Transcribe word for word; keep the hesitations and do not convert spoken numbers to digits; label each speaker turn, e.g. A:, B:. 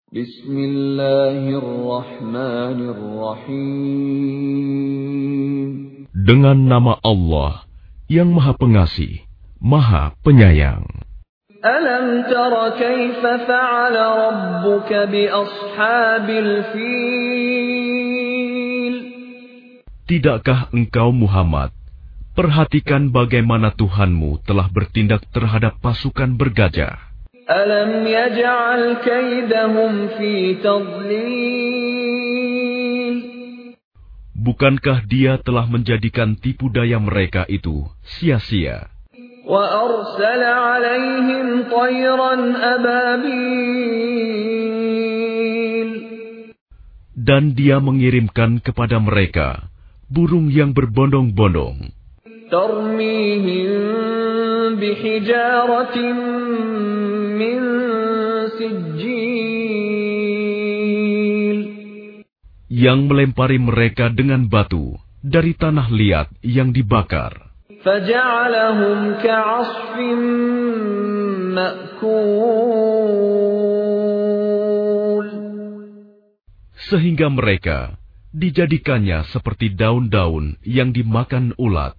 A: Bismillahirrahmanirrahim.
B: Dengan nama Allah yang Maha Pengasih, Maha Penyayang.
A: Alam tara kaifa fa'ala rabbuka bi ashabil fil?
B: Tidakkah engkau Muhammad perhatikan bagaimana Tuhanmu telah bertindak terhadap pasukan bergajah?
A: Alam yaj'al kaidahum fi tadlil?
B: Bukankah Dia telah menjadikan tipu daya mereka itu sia-sia?
A: Wa arsala 'alaihim tayran ababil?
B: Dan Dia mengirimkan kepada mereka burung yang berbondong-bondong.
A: Tarmihim bihijaratin min sijil?
B: Yang melempari mereka dengan batu dari tanah liat yang dibakar.
A: Faja'alahum ka'asfin ma'kul?
B: Sehingga mereka dijadikannya seperti daun-daun yang dimakan ulat.